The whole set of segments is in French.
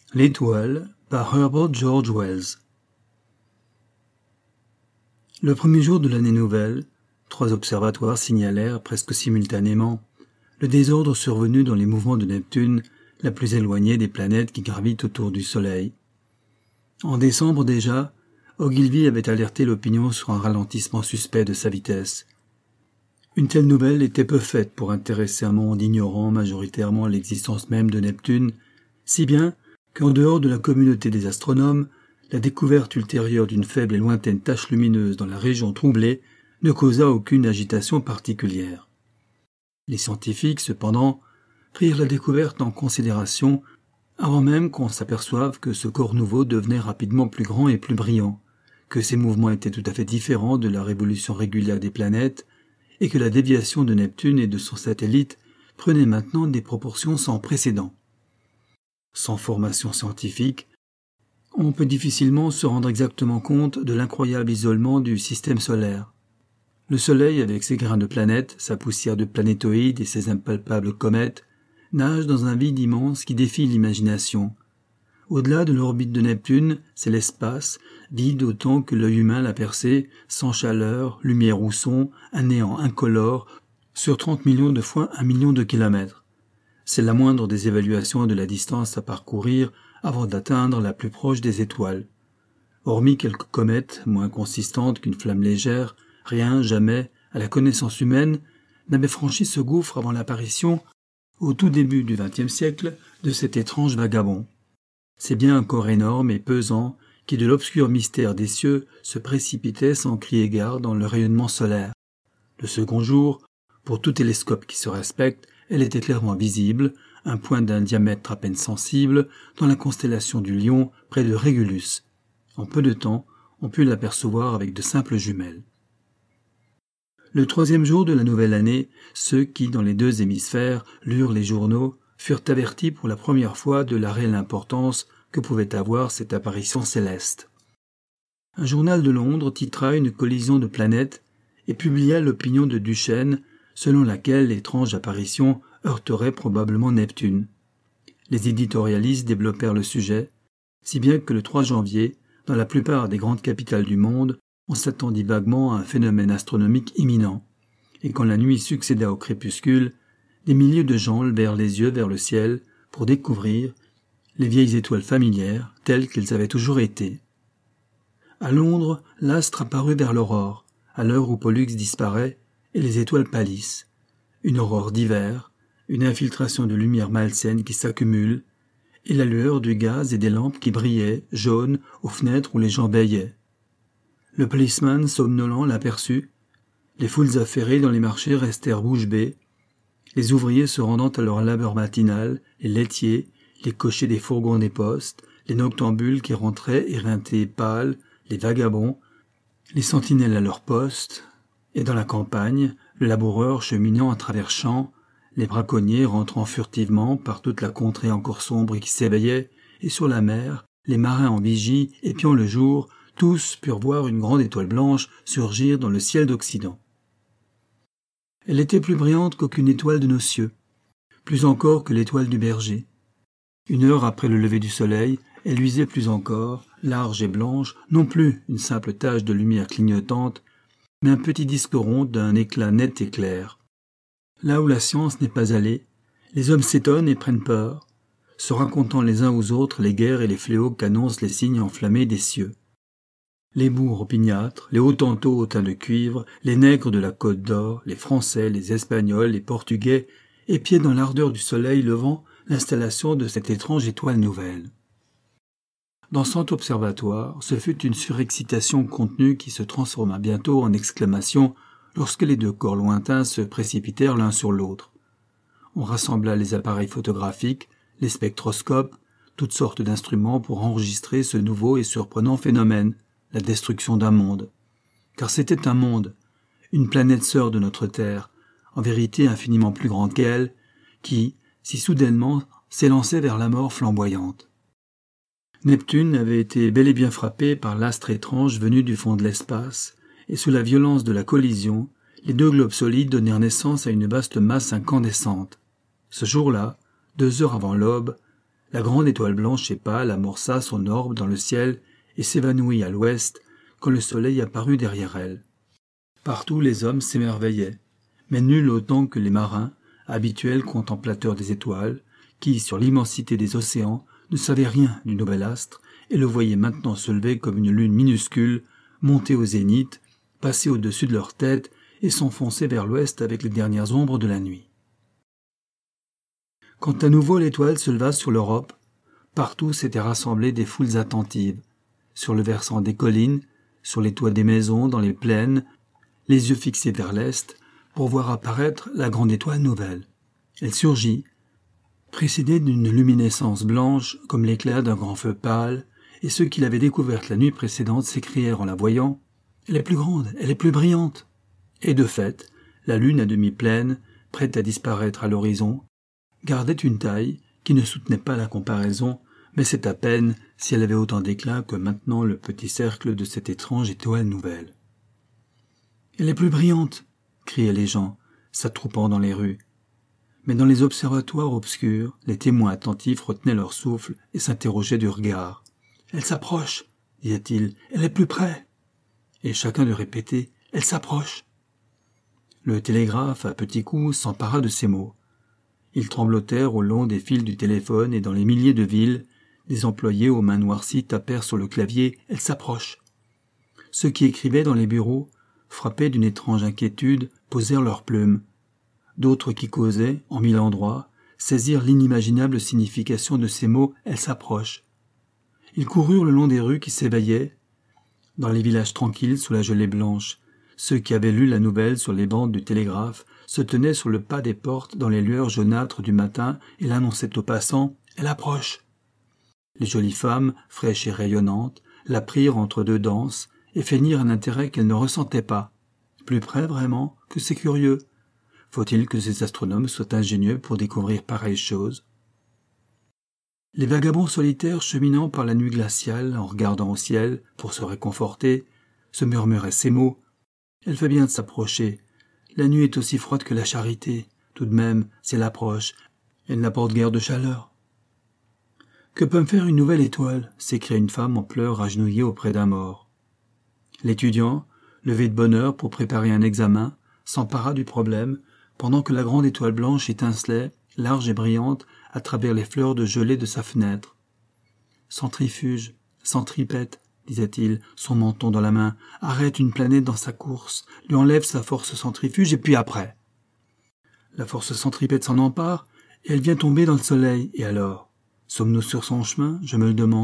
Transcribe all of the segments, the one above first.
L'étoile par Herbert George Wells. Le premier jour de l'année nouvelle, 3 observatoires signalèrent presque simultanément le désordre survenu dans les mouvements de Neptune, la plus éloignée des planètes qui gravitent autour du Soleil. En décembre déjà, Ogilvy avait alerté l'opinion sur un ralentissement suspect de sa vitesse. Une telle nouvelle était peu faite pour intéresser un monde ignorant majoritairement l'existence même de Neptune, si bien qu'en dehors de la communauté des astronomes, la découverte ultérieure d'une faible et lointaine tache lumineuse dans la région troublée ne causa aucune agitation particulière. Les scientifiques, cependant, prirent la découverte en considération avant même qu'on s'aperçoive que ce corps nouveau devenait rapidement plus grand et plus brillant, que ses mouvements étaient tout à fait différents de la révolution régulière des planètes et que la déviation de Neptune et de son satellite prenait maintenant des proportions sans précédent. Sans formation scientifique, on peut difficilement se rendre exactement compte de l'incroyable isolement du système solaire. Le Soleil, avec ses grains de planètes, sa poussière de planétoïdes et ses impalpables comètes, nage dans un vide immense qui défie l'imagination. Au-delà de l'orbite de Neptune, c'est l'espace, vide autant que l'œil humain l'a percé, sans chaleur, lumière ou son, un néant incolore, sur 30 millions de fois 1 million de kilomètres. C'est la moindre des évaluations de la distance à parcourir avant d'atteindre la plus proche des étoiles. Hormis quelques comètes, moins consistantes qu'une flamme légère, rien, jamais, à la connaissance humaine, n'avait franchi ce gouffre avant l'apparition, au tout début du XXe siècle, de cet étrange vagabond. C'est bien un corps énorme et pesant qui, de l'obscur mystère des cieux, se précipitait sans crier gare dans le rayonnement solaire. Le second jour, pour tout télescope qui se respecte, elle était clairement visible, un point d'un diamètre à peine sensible, dans la constellation du Lion, près de Régulus. En peu de temps, on put l'apercevoir avec de simples jumelles. Le 3e jour de la nouvelle année, ceux qui, dans les 2 hémisphères, lurent les journaux, furent avertis pour la première fois de la réelle importance que pouvait avoir cette apparition céleste. Un journal de Londres titra une collision de planètes et publia l'opinion de Duchesne, selon laquelle l'étrange apparition heurterait probablement Neptune. Les éditorialistes développèrent le sujet, si bien que le 3 janvier, dans la plupart des grandes capitales du monde, on s'attendit vaguement à un phénomène astronomique imminent, et quand la nuit succéda au crépuscule, des milliers de gens levèrent les yeux vers le ciel pour découvrir les vieilles étoiles familières telles qu'elles avaient toujours été. À Londres, l'astre apparut vers l'aurore, à l'heure où Pollux disparaît, et les étoiles pâlissent. Une aurore d'hiver, une infiltration de lumière malsaine qui s'accumule, et la lueur du gaz et des lampes qui brillaient, jaunes, aux fenêtres où les gens beillaient. Le policeman somnolent l'aperçut, les foules affairées dans les marchés restèrent bouche bée, les ouvriers se rendant à leur labeur matinal, les laitiers, les cochers des fourgons des postes, les noctambules qui rentraient éreintés pâles, les vagabonds, les sentinelles à leur poste, et dans la campagne, le laboureur cheminant à travers champs, les braconniers rentrant furtivement par toute la contrée encore sombre et qui s'éveillait, et sur la mer, les marins en vigie, épiant le jour, tous purent voir une grande étoile blanche surgir dans le ciel d'Occident. Elle était plus brillante qu'aucune étoile de nos cieux, plus encore que l'étoile du berger. 1 heure après le lever du soleil, elle luisait plus encore, large et blanche, non plus une simple tache de lumière clignotante, mais un petit disque rond d'un éclat net et clair. Là où la science n'est pas allée, les hommes s'étonnent et prennent peur, se racontant les uns aux autres les guerres et les fléaux qu'annoncent les signes enflammés des cieux. Les bourgs opiniâtres, les Hottentots au teint de cuivre, les nègres de la Côte d'Or, les Français, les Espagnols, les Portugais, épiaient dans l'ardeur du soleil levant l'installation de cette étrange étoile nouvelle. Dans cet observatoire, ce fut une surexcitation contenue qui se transforma bientôt en exclamation lorsque les 2 corps lointains se précipitèrent l'un sur l'autre. On rassembla les appareils photographiques, les spectroscopes, toutes sortes d'instruments pour enregistrer ce nouveau et surprenant phénomène, la destruction d'un monde. Car c'était un monde, une planète sœur de notre Terre, en vérité infiniment plus grande qu'elle, qui, si soudainement, s'élançait vers la mort flamboyante. Neptune avait été bel et bien frappé par l'astre étrange venu du fond de l'espace, et sous la violence de la collision, les 2 globes solides donnèrent naissance à une vaste masse incandescente. Ce jour-là, 2 heures avant l'aube, La grande étoile blanche et pâle amorça son orbe dans le ciel et s'évanouit à l'ouest quand le soleil apparut derrière elle. Partout les hommes s'émerveillaient, mais nul autant que les marins, habituels contemplateurs des étoiles, qui, sur l'immensité des océans, ne savaient rien du nouvel astre et le voyaient maintenant se lever comme une lune minuscule, monter au zénith, passer au-dessus de leur tête et s'enfoncer vers l'ouest avec les dernières ombres de la nuit. Quand à nouveau l'étoile se leva sur l'Europe, partout s'étaient rassemblées des foules attentives, sur le versant des collines, sur les toits des maisons, dans les plaines, les yeux fixés vers l'est, pour voir apparaître la grande étoile nouvelle. Elle surgit, précédée d'une luminescence blanche comme l'éclair d'un grand feu pâle, et ceux qui l'avaient découverte la nuit précédente s'écrièrent en la voyant « Elle est plus grande, elle est plus brillante !» Et de fait, la lune à demi pleine, prête à disparaître à l'horizon, gardait une taille qui ne soutenait pas la comparaison, mais c'est à peine si elle avait autant d'éclat que maintenant le petit cercle de cette étrange étoile nouvelle. « Elle est plus brillante !» criaient les gens, s'attroupant dans les rues. Mais dans les observatoires obscurs, les témoins attentifs retenaient leur souffle et s'interrogeaient du regard. « Elle s'approche !» disait-il. « Elle est plus près !» Et chacun de répéter « Elle s'approche !» Le télégraphe, à petits coups, s'empara de ces mots. Ils tremblotèrent au long des fils du téléphone et dans les milliers de villes, des employés aux mains noircies tapèrent sur le clavier « Elle s'approche !» Ceux qui écrivaient dans les bureaux, frappés d'une étrange inquiétude, posèrent leurs plumes. D'autres qui causaient, en mille endroits, saisirent l'inimaginable signification de ces mots « Elle s'approche !» Ils coururent le long des rues qui s'éveillaient, dans les villages tranquilles sous la gelée blanche. Ceux qui avaient lu la nouvelle sur les bandes du télégraphe se tenaient sur le pas des portes dans les lueurs jaunâtres du matin et l'annonçaient aux passants « Elle approche !» Les jolies femmes, fraîches et rayonnantes, la prirent entre deux danses et feignirent un intérêt qu'elles ne ressentaient pas. Plus près, vraiment, que c'est curieux. Faut-il que ces astronomes soient ingénieux pour découvrir pareilles choses? Les vagabonds solitaires cheminant par la nuit glaciale en regardant au ciel pour se réconforter se murmuraient ces mots. « Elle fait bien de s'approcher. La nuit est aussi froide que la charité. Tout de même, si elle approche, elle n'apporte guère de chaleur. » « Que peut me faire une nouvelle étoile ?» s'écria une femme en pleurs agenouillée auprès d'un mort. L'étudiant, levé de bonne heure pour préparer un examen, s'empara du problème pendant que la grande étoile blanche étincelait, large et brillante, à travers les fleurs de gelée de sa fenêtre. « Centrifuge, centripète, » disait-il, son menton dans la main, « arrête une planète dans sa course, lui enlève sa force centrifuge, et puis après. La force centripète s'en empare, et elle vient tomber dans le soleil, et alors? Sommes-nous sur son chemin, je me le demande. »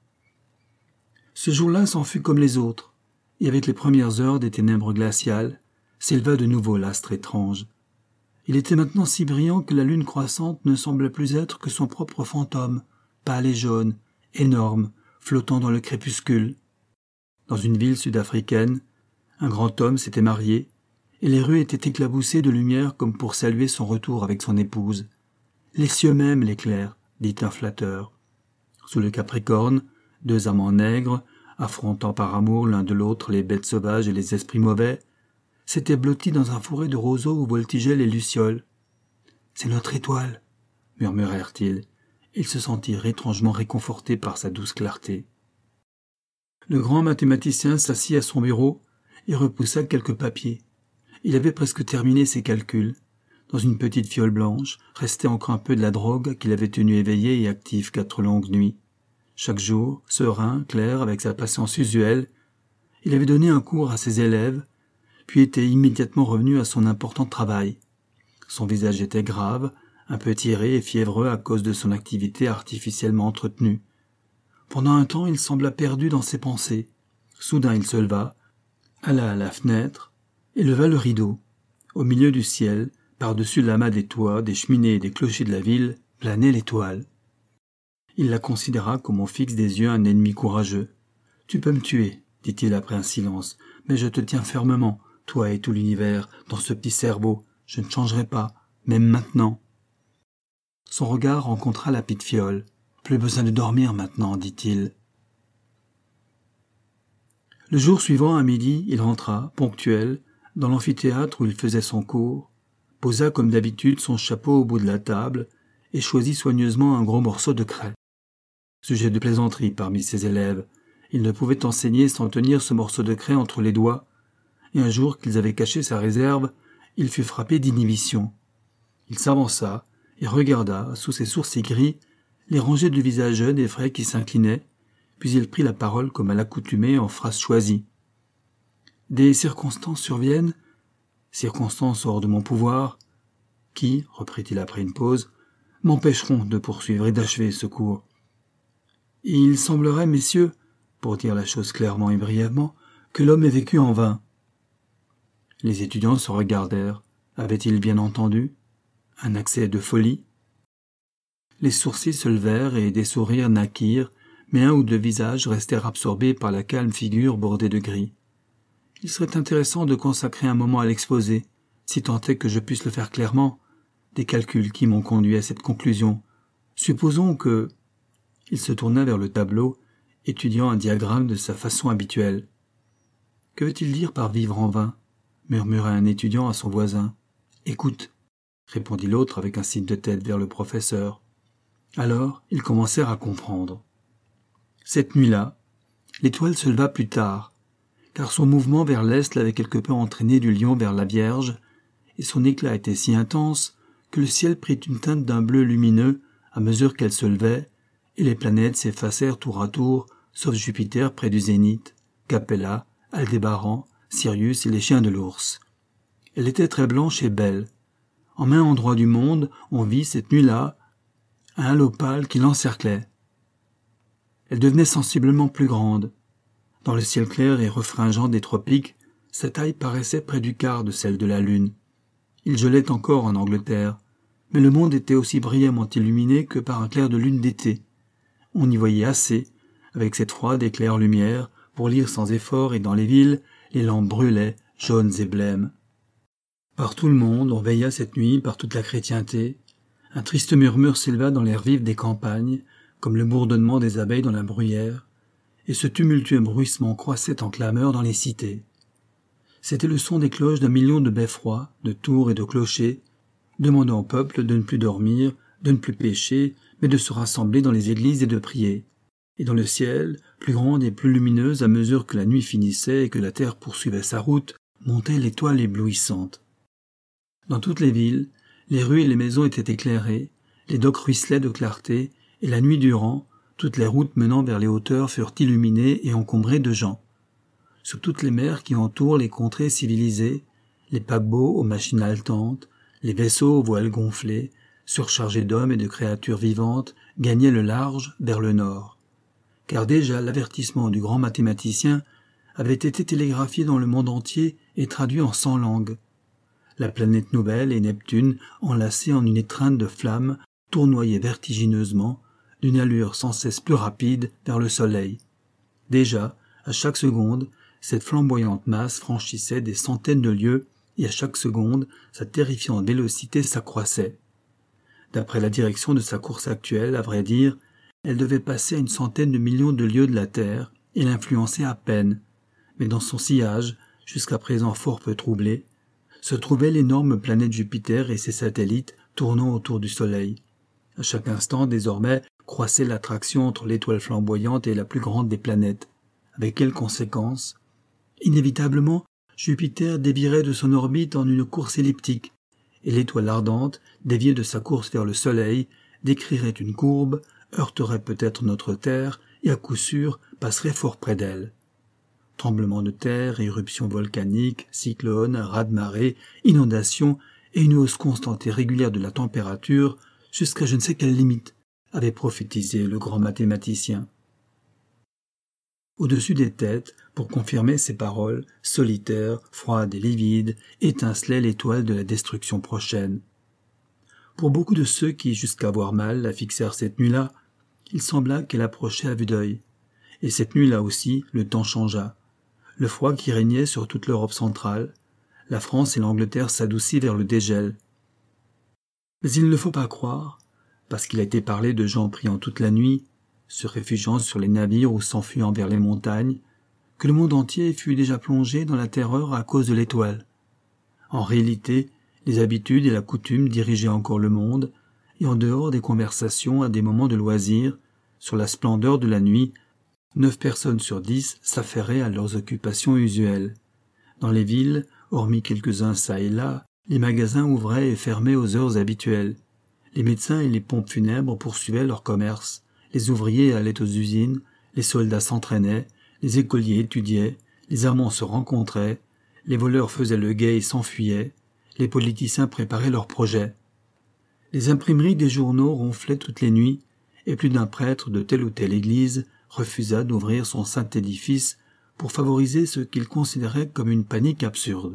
Ce jour-là s'en fut comme les autres, et avec les premières heures des ténèbres glaciales, s'éleva de nouveau l'astre étrange. Il était maintenant si brillant que la lune croissante ne semblait plus être que son propre fantôme, pâle et jaune, énorme, flottant dans le crépuscule. Dans une ville sud-africaine, un grand homme s'était marié, et les rues étaient éclaboussées de lumière comme pour saluer son retour avec son épouse. Les cieux même l'éclairent, dit un flatteur. Sous le Capricorne, deux amants nègres, affrontant par amour l'un de l'autre les bêtes sauvages et les esprits mauvais, s'étaient blottis dans un fourré de roseaux où voltigeaient les lucioles. « C'est notre étoile !» murmurèrent-ils. Ils se sentirent étrangement réconfortés par sa douce clarté. Le grand mathématicien s'assit à son bureau et repoussa quelques papiers. Il avait presque terminé ses calculs. Dans une petite fiole blanche, restait encore un peu de la drogue qui l'avait tenu éveillé et actif 4 longues nuits. Chaque jour, serein, clair, avec sa patience usuelle, il avait donné un cours à ses élèves, puis était immédiatement revenu à son important travail. Son visage était grave, un peu tiré et fiévreux à cause de son activité artificiellement entretenue. Pendant un temps, il sembla perdu dans ses pensées. Soudain, il se leva, alla à la fenêtre et leva le rideau. Au milieu du ciel, par-dessus l'amas des toits, des cheminées et des clochers de la ville, planait l'étoile. Il la considéra comme on fixe des yeux un ennemi courageux. « Tu peux me tuer, » dit-il après un silence, « mais je te tiens fermement, toi et tout l'univers, dans ce petit cerveau. Je ne changerai pas, même maintenant. » Son regard rencontra la petite fiole. « Plus besoin de dormir maintenant, dit-il. » Le jour suivant, à midi, il rentra, ponctuel, dans l'amphithéâtre où il faisait son cours, posa comme d'habitude son chapeau au bout de la table et choisit soigneusement un gros morceau de craie. Sujet de plaisanterie parmi ses élèves, il ne pouvait enseigner sans tenir ce morceau de craie entre les doigts, et un jour qu'ils avaient caché sa réserve, il fut frappé d'inhibition. Il s'avança et regarda, sous ses sourcils gris, les rangées de visages jeunes et frais qui s'inclinaient, puis il prit la parole comme à l'accoutumée en phrases choisies. « Des circonstances surviennent, circonstances hors de mon pouvoir, qui, reprit-il après une pause, m'empêcheront de poursuivre et d'achever ce cours. Il semblerait, messieurs, pour dire la chose clairement et brièvement, que l'homme ait vécu en vain. » Les étudiants se regardèrent. Avaient-ils bien entendu? Un accès de folie? Les sourcils se levèrent et des sourires naquirent, mais un ou deux visages restèrent absorbés par la calme figure bordée de gris. Il serait intéressant de consacrer un moment à l'exposé, si tant est que je puisse le faire clairement, des calculs qui m'ont conduit à cette conclusion. Supposons que... Il se tourna vers le tableau, étudiant un diagramme de sa façon habituelle. « Que veut-il dire par vivre en vain ?» murmura un étudiant à son voisin. « Écoute !» répondit l'autre avec un signe de tête vers le professeur. Alors, ils commencèrent à comprendre. Cette nuit-là, l'étoile se leva plus tard, car son mouvement vers l'est l'avait quelque peu entraîné du lion vers la Vierge, et son éclat était si intense que le ciel prit une teinte d'un bleu lumineux à mesure qu'elle se levait, et les planètes s'effacèrent tour à tour, sauf Jupiter près du zénith, Capella, Aldébaran, Sirius et les chiens de l'ours. Elle était très blanche et belle. En main endroit du monde, on vit cette nuit-là un halo pâle qui l'encerclait. Elle devenait sensiblement plus grande. Dans le ciel clair et refringent des tropiques, sa taille paraissait près du quart de celle de la Lune. Il gelait encore en Angleterre, mais le monde était aussi brillamment illuminé que par un clair de lune d'été. On y voyait assez, avec cette froide et claire lumière, pour lire sans effort, et dans les villes, les lampes brûlaient, jaunes et blêmes. Par tout le monde, on veilla cette nuit, par toute la chrétienté. Un triste murmure s'éleva dans l'air vif des campagnes, comme le bourdonnement des abeilles dans la bruyère, et ce tumultueux bruissement croissait en clameur dans les cités. C'était le son des cloches d'un million de beffrois, de tours et de clochers, demandant au peuple de ne plus dormir, de ne plus pécher, mais de se rassembler dans les églises et de prier. Et dans le ciel, plus grande et plus lumineuse à mesure que la nuit finissait et que la terre poursuivait sa route, montait l'étoile éblouissante. Dans toutes les villes, les rues et les maisons étaient éclairées, les docks ruisselaient de clarté, et la nuit durant, toutes les routes menant vers les hauteurs furent illuminées et encombrées de gens. Sur toutes les mers qui entourent les contrées civilisées, les paquebots aux machines haletantes, les vaisseaux aux voiles gonflés, surchargés d'hommes et de créatures vivantes, gagnaient le large vers le nord. Car déjà l'avertissement du grand mathématicien avait été télégraphié dans le monde entier et traduit en 100 langues. La planète nouvelle et Neptune, enlacés en une étreinte de flammes, tournoyaient vertigineusement, d'une allure sans cesse plus rapide, vers le soleil. Déjà, à chaque seconde, cette flamboyante masse franchissait des centaines de lieues, et à chaque seconde, sa terrifiante vélocité s'accroissait. D'après la direction de sa course actuelle, à vrai dire, elle devait passer à une centaine de millions de lieues de la Terre, et l'influencer à peine. Mais dans son sillage, jusqu'à présent fort peu troublé, se trouvait l'énorme planète Jupiter et ses satellites tournant autour du Soleil. À chaque instant, désormais, croissait l'attraction entre l'étoile flamboyante et la plus grande des planètes. Avec quelles conséquences? Inévitablement, Jupiter dévierait de son orbite en une course elliptique, et l'étoile ardente, déviée de sa course vers le Soleil, décrirait une courbe, heurterait peut-être notre Terre, et à coup sûr passerait fort près d'elle. Tremblements de terre, éruptions volcaniques, cyclones, raz-de-marée, inondations et une hausse constante et régulière de la température jusqu'à je ne sais quelle limite, avait prophétisé le grand mathématicien. Au-dessus des têtes, pour confirmer ces paroles, solitaire, froide et livide, étincelait l'étoile de la destruction prochaine. Pour beaucoup de ceux qui, jusqu'à voir mal, la fixèrent cette nuit-là, il sembla qu'elle approchait à vue d'œil. Et cette nuit-là aussi, le temps changea. Le froid qui régnait sur toute l'Europe centrale, la France et l'Angleterre s'adoucit vers le dégel. Mais il ne faut pas croire, parce qu'il a été parlé de gens priant toute la nuit, se réfugiant sur les navires ou s'enfuyant vers les montagnes, que le monde entier fut déjà plongé dans la terreur à cause de l'étoile. En réalité, les habitudes et la coutume dirigeaient encore le monde, et en dehors des conversations à des moments de loisir, sur la splendeur de la nuit, 9 personnes sur 10 s'affairaient à leurs occupations usuelles. Dans les villes, hormis quelques-uns çà et là, les magasins ouvraient et fermaient aux heures habituelles. Les médecins et les pompes funèbres poursuivaient leur commerce, les ouvriers allaient aux usines, les soldats s'entraînaient, les écoliers étudiaient, les amants se rencontraient, les voleurs faisaient le guet et s'enfuyaient, les politiciens préparaient leurs projets. Les imprimeries des journaux ronflaient toutes les nuits, et plus d'un prêtre de telle ou telle église refusa d'ouvrir son saint édifice pour favoriser ce qu'il considérait comme une panique absurde.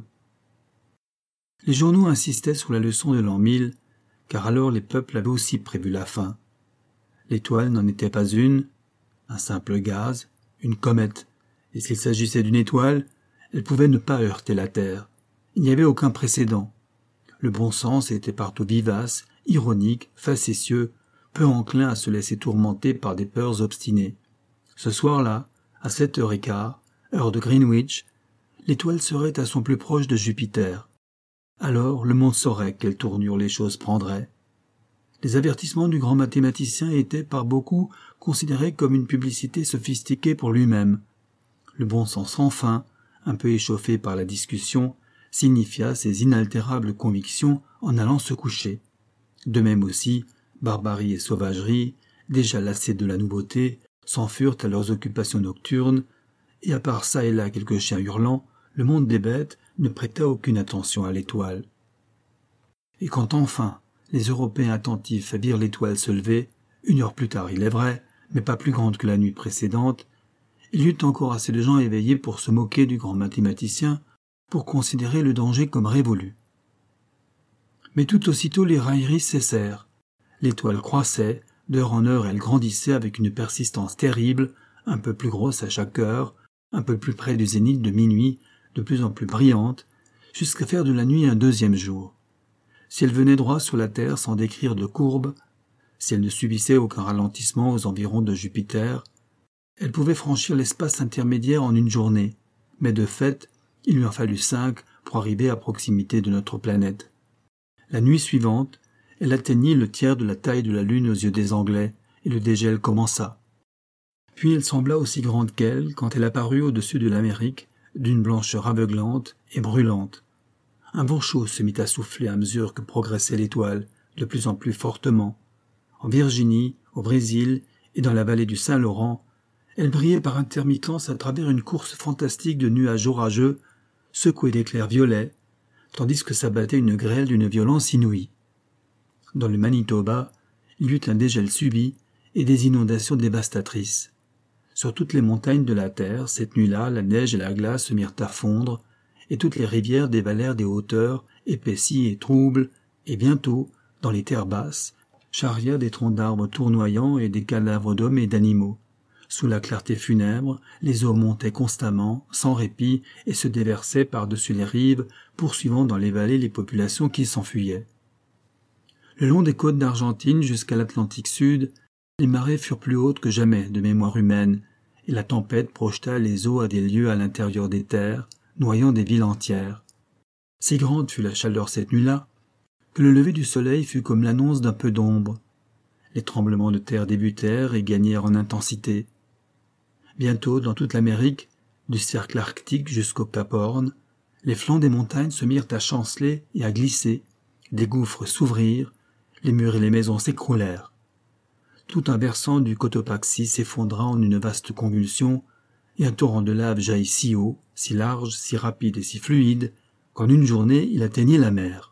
Les journaux insistaient sur la leçon de l'an 1000, car alors les peuples avaient aussi prévu la fin. L'étoile n'en était pas une, un simple gaz, une comète, et s'il s'agissait d'une étoile, elle pouvait ne pas heurter la Terre. Il n'y avait aucun précédent. Le bon sens était partout vivace, ironique, facétieux, peu enclin à se laisser tourmenter par des peurs obstinées. Ce soir-là, à 7h15, heure de Greenwich, l'étoile serait à son plus proche de Jupiter. Alors le monde saurait quelle tournure les choses prendraient. Les avertissements du grand mathématicien étaient par beaucoup considérés comme une publicité sophistiquée pour lui-même. Le bon sens enfin, un peu échauffé par la discussion, signifia ses inaltérables convictions en allant se coucher. De même aussi, barbarie et sauvagerie, déjà lassés de la nouveauté, s'en furent à leurs occupations nocturnes, et à part çà et là quelques chiens hurlants, le monde des bêtes ne prêta aucune attention à l'étoile. Et quand enfin les Européens attentifs virent l'étoile se lever, 1 heure plus tard il est vrai, mais pas plus grande que la nuit précédente, il y eut encore assez de gens éveillés pour se moquer du grand mathématicien, pour considérer le danger comme révolu. Mais tout aussitôt les railleries cessèrent. L'étoile croissait, d'heure en heure elle grandissait avec une persistance terrible, un peu plus grosse à chaque heure, un peu plus près du zénith de minuit, de plus en plus brillante, jusqu'à faire de la nuit un deuxième jour. Si elle venait droit sur la Terre sans décrire de courbe, si elle ne subissait aucun ralentissement aux environs de Jupiter, elle pouvait franchir l'espace intermédiaire en une journée, mais de fait, il lui en fallut 5 pour arriver à proximité de notre planète. La nuit suivante, elle atteignit le tiers de la taille de la Lune aux yeux des Anglais, et le dégel commença. Puis elle sembla aussi grande qu'elle quand elle apparut au-dessus de l'Amérique, d'une blancheur aveuglante et brûlante. Un vent chaud se mit à souffler à mesure que progressait l'étoile, de plus en plus fortement. En Virginie, au Brésil et dans la vallée du Saint-Laurent, elle brillait par intermittence à travers une course fantastique de nuages orageux, secoués d'éclairs violets, tandis que s'abattait une grêle d'une violence inouïe. Dans le Manitoba, il y eut un dégel subit et des inondations dévastatrices. Sur toutes les montagnes de la Terre, cette nuit-là, la neige et la glace se mirent à fondre, et toutes les rivières dévalèrent des hauteurs épaissies et troubles, et bientôt, dans les terres basses, charrièrent des troncs d'arbres tournoyants et des cadavres d'hommes et d'animaux. Sous la clarté funèbre, les eaux montaient constamment, sans répit, et se déversaient par-dessus les rives, poursuivant dans les vallées les populations qui s'enfuyaient. Le long des côtes d'Argentine jusqu'à l'Atlantique Sud, les marées furent plus hautes que jamais de mémoire humaine, et la tempête projeta les eaux à des lieues à l'intérieur des terres, noyant des villes entières. Si grande fut la chaleur cette nuit-là, que le lever du soleil fut comme l'annonce d'un peu d'ombre. Les tremblements de terre débutèrent et gagnèrent en intensité. Bientôt, dans toute l'Amérique, du cercle arctique jusqu'au Cap Horn, les flancs des montagnes se mirent à chanceler et à glisser, des gouffres s'ouvrirent, les murs et les maisons s'écroulèrent. Tout un versant du Cotopaxi s'effondra en une vaste convulsion, et un torrent de lave jaillit si haut, si large, si rapide et si fluide, qu'en une journée il atteignit la mer.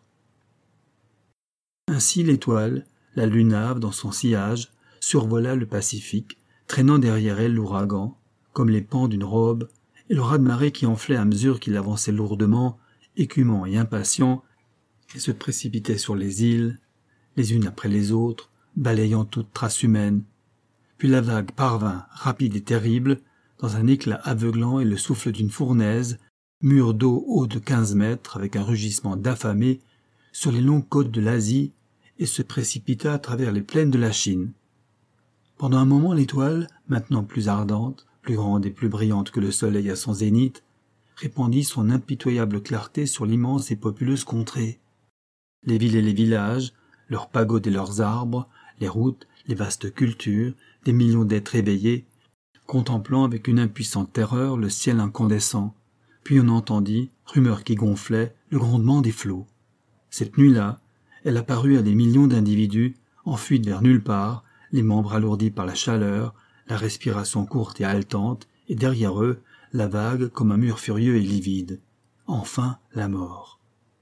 Ainsi l'étoile, la lunave dans son sillage, survola le Pacifique, traînant derrière elle l'ouragan, comme les pans d'une robe, et le raz-de-marée qui enflait à mesure qu'il avançait lourdement, écumant et impatient, et se précipitait sur les îles, les unes après les autres, balayant toute trace humaine. Puis la vague parvint, rapide et terrible, dans un éclat aveuglant et le souffle d'une fournaise, mur d'eau haut de 15 mètres avec un rugissement d'affamés, sur les longues côtes de l'Asie, et se précipita à travers les plaines de la Chine. Pendant un moment l'étoile, maintenant plus ardente, plus grande et plus brillante que le soleil à son zénith, répandit son impitoyable clarté sur l'immense et populeuse contrée. Les villes et les villages, leurs pagodes et leurs arbres, les routes, les vastes cultures, des millions d'êtres éveillés, contemplant avec une impuissante terreur le ciel incandescent. Puis on entendit, rumeur qui gonflait, le grondement des flots. Cette nuit-là, elle apparut à des millions d'individus, en fuite vers nulle part, les membres alourdis par la chaleur, la respiration courte et haletante, et derrière eux, la vague comme un mur furieux et livide. Enfin, la mort.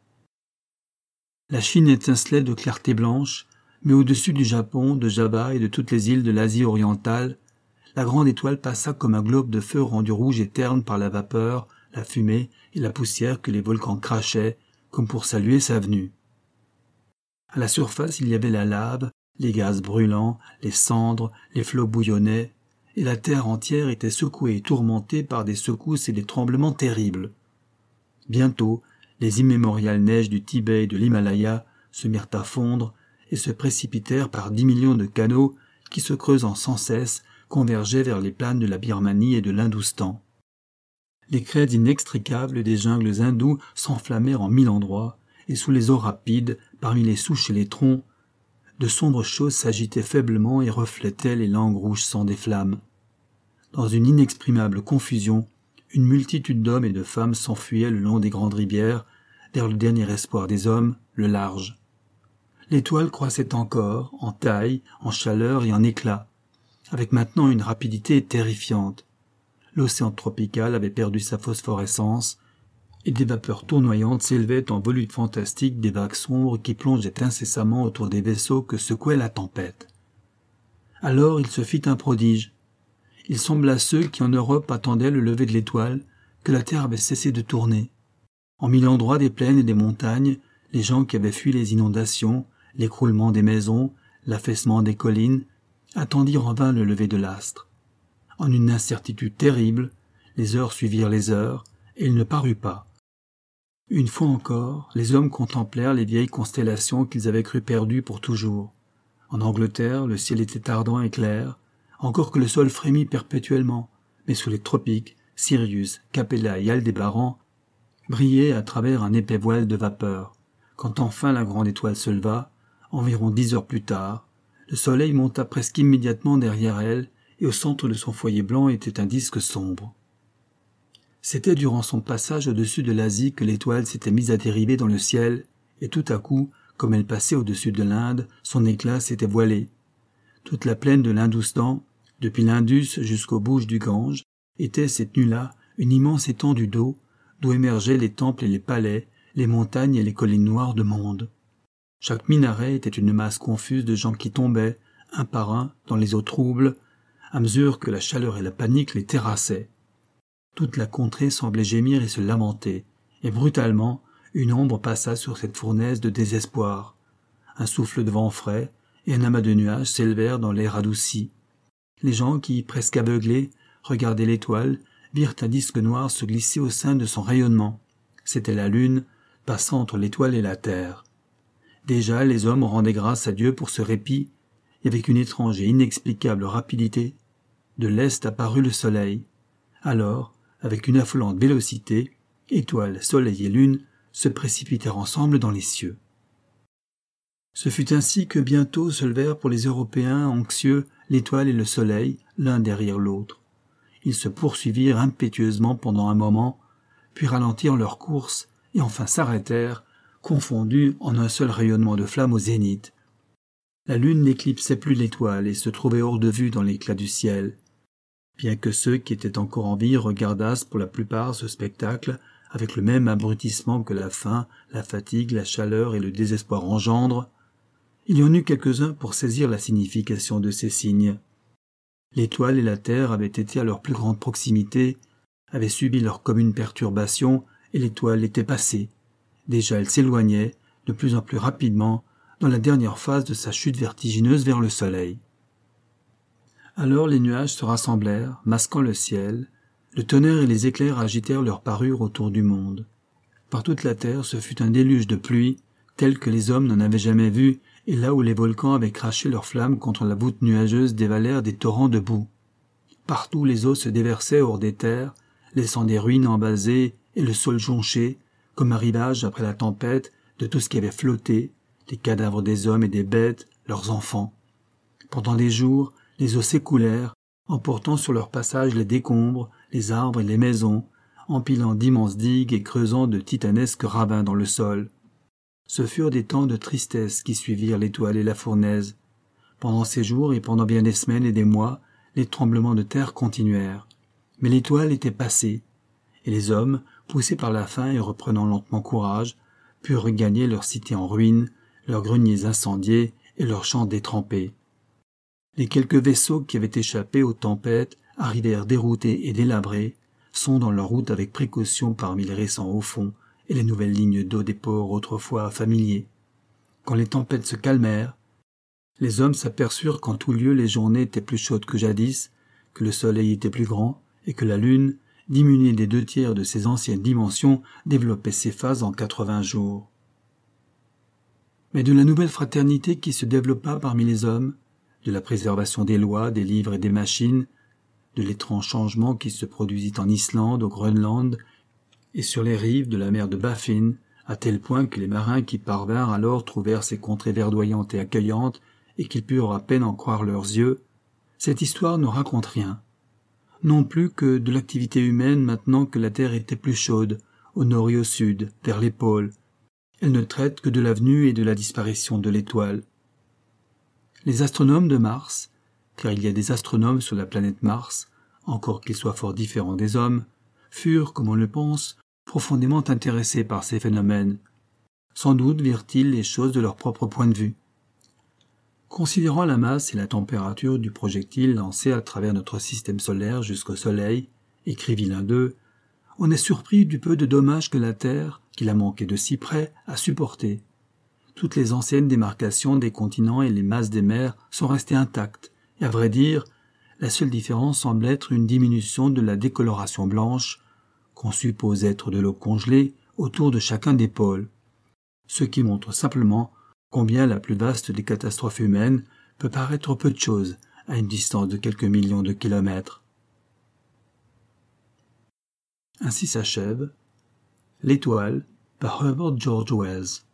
La Chine étincelait de clarté blanche, mais au-dessus du Japon, de Java et de toutes les îles de l'Asie orientale, la grande étoile passa comme un globe de feu rendu rouge et terne par la vapeur, la fumée et la poussière que les volcans crachaient, comme pour saluer sa venue. À la surface, il y avait la lave, les gaz brûlants, les cendres, les flots bouillonnaient, et la terre entière était secouée et tourmentée par des secousses et des tremblements terribles. Bientôt, les immémoriales neiges du Tibet et de l'Himalaya se mirent à fondre et se précipitèrent par 10 millions de canaux qui, se creusant sans cesse, convergeaient vers les plaines de la Birmanie et de l'Hindoustan. Les crêtes inextricables des jungles hindous s'enflammèrent en 1000 endroits, et sous les eaux rapides, parmi les souches et les troncs, de sombres choses s'agitaient faiblement et reflétaient les langues rouges sang des flammes. Dans une inexprimable confusion, une multitude d'hommes et de femmes s'enfuyaient le long des grandes rivières, vers le dernier espoir des hommes, le large. L'étoile croissait encore, en taille, en chaleur et en éclat, avec maintenant une rapidité terrifiante. L'océan tropical avait perdu sa phosphorescence, et des vapeurs tournoyantes s'élevaient en volutes fantastiques des vagues sombres qui plongeaient incessamment autour des vaisseaux que secouait la tempête. Alors il se fit un prodige. Il sembla à ceux qui en Europe attendaient le lever de l'étoile que la Terre avait cessé de tourner. En 1000 endroits des plaines et des montagnes, les gens qui avaient fui les inondations, l'écroulement des maisons, l'affaissement des collines, attendirent en vain le lever de l'astre. En une incertitude terrible, les heures suivirent les heures, et il ne parut pas. Une fois encore, les hommes contemplèrent les vieilles constellations qu'ils avaient crues perdues pour toujours. En Angleterre, le ciel était ardent et clair, encore que le sol frémit perpétuellement, mais sous les tropiques, Sirius, Capella et Aldébaran brillaient à travers un épais voile de vapeur. Quand enfin la grande étoile se leva, environ 10 heures plus tard, le soleil monta presque immédiatement derrière elle, et au centre de son foyer blanc était un disque sombre. C'était durant son passage au-dessus de l'Asie que l'étoile s'était mise à dériver dans le ciel, et tout à coup, comme elle passait au-dessus de l'Inde, son éclat s'était voilé. Toute la plaine de l'Hindoustan, depuis l'Indus jusqu'aux bouches du Gange, était cette nuit-là une immense étendue d'eau, d'où émergeaient les temples et les palais, les montagnes et les collines noires de monde. Chaque minaret était une masse confuse de gens qui tombaient, un par un, dans les eaux troubles, à mesure que la chaleur et la panique les terrassaient. Toute la contrée semblait gémir et se lamenter, et brutalement, une ombre passa sur cette fournaise de désespoir. Un souffle de vent frais et un amas de nuages s'élevèrent dans l'air adouci. Les gens qui, presque aveuglés, regardaient l'étoile, virent un disque noir se glisser au sein de son rayonnement. C'était la lune, passant entre l'étoile et la terre. Déjà, les hommes rendaient grâce à Dieu pour ce répit, et avec une étrange et inexplicable rapidité, de l'est apparut le soleil. Alors, avec une affolante vélocité, étoiles, soleil et lune se précipitèrent ensemble dans les cieux. Ce fut ainsi que bientôt se levèrent pour les Européens anxieux l'étoile et le soleil, l'un derrière l'autre. Ils se poursuivirent impétueusement pendant un moment, puis ralentirent leur course et enfin s'arrêtèrent, confondus en un seul rayonnement de flamme au zénith. La lune n'éclipsait plus l'étoile et se trouvait hors de vue dans l'éclat du ciel. Bien que ceux qui étaient encore en vie regardassent pour la plupart ce spectacle avec le même abrutissement que la faim, la fatigue, la chaleur et le désespoir engendrent, il y en eut quelques-uns pour saisir la signification de ces signes. L'étoile et la terre avaient été à leur plus grande proximité, avaient subi leur commune perturbation, et l'étoile était passée. Déjà elle s'éloignait, de plus en plus rapidement, dans la dernière phase de sa chute vertigineuse vers le soleil. Alors les nuages se rassemblèrent, masquant le ciel, le tonnerre et les éclairs agitèrent leur parure autour du monde. Par toute la terre ce fut un déluge de pluie, tel que les hommes n'en avaient jamais vu, et là où les volcans avaient craché leurs flammes contre la voûte nuageuse dévalèrent des torrents de boue. Partout les eaux se déversaient hors des terres, laissant des ruines embasées et le sol jonché, comme un rivage après la tempête, de tout ce qui avait flotté, les cadavres des hommes et des bêtes, leurs enfants. Pendant des jours, les eaux s'écoulèrent, emportant sur leur passage les décombres, les arbres et les maisons, empilant d'immenses digues et creusant de titanesques ravins dans le sol. Ce furent des temps de tristesse qui suivirent l'étoile et la fournaise. Pendant ces jours et pendant bien des semaines et des mois, les tremblements de terre continuèrent. Mais l'étoile était passée, et les hommes, poussés par la faim et reprenant lentement courage, purent regagner leur cité en ruine, leurs greniers incendiés et leurs champs détrempés. Les quelques vaisseaux qui avaient échappé aux tempêtes arrivèrent déroutés et délabrés, sondant leur route avec précaution parmi les récents hauts-fonds et les nouvelles lignes d'eau des ports autrefois familiers. Quand les tempêtes se calmèrent, les hommes s'aperçurent qu'en tout lieu les journées étaient plus chaudes que jadis, que le soleil était plus grand et que la lune, diminuée des 2/3 de ses anciennes dimensions, développait ses phases en 80 jours. Mais de la nouvelle fraternité qui se développa parmi les hommes, de la préservation des lois, des livres et des machines, de l'étrange changement qui se produisit en Islande, au Groenland et sur les rives de la mer de Baffin, à tel point que les marins qui parvinrent alors trouvèrent ces contrées verdoyantes et accueillantes et qu'ils purent à peine en croire leurs yeux, cette histoire ne raconte rien. Non plus que de l'activité humaine maintenant que la Terre était plus chaude, au nord et au sud, vers les pôles. Elle ne traite que de la venue et de la disparition de l'étoile. Les astronomes de Mars, car il y a des astronomes sur la planète Mars, encore qu'ils soient fort différents des hommes, furent, comme on le pense, profondément intéressés par ces phénomènes. Sans doute virent-ils les choses de leur propre point de vue. Considérant la masse et la température du projectile lancé à travers notre système solaire jusqu'au Soleil, écrivit l'un d'eux, on est surpris du peu de dommages que la Terre, qui la manquait de si près, a supporté. Toutes les anciennes démarcations des continents et les masses des mers sont restées intactes, et à vrai dire, la seule différence semble être une diminution de la décoloration blanche, qu'on suppose être de l'eau congelée, autour de chacun des pôles, ce qui montre simplement combien la plus vaste des catastrophes humaines peut paraître peu de chose à une distance de quelques millions de kilomètres. Ainsi s'achève L'Étoile par Herbert George Wells.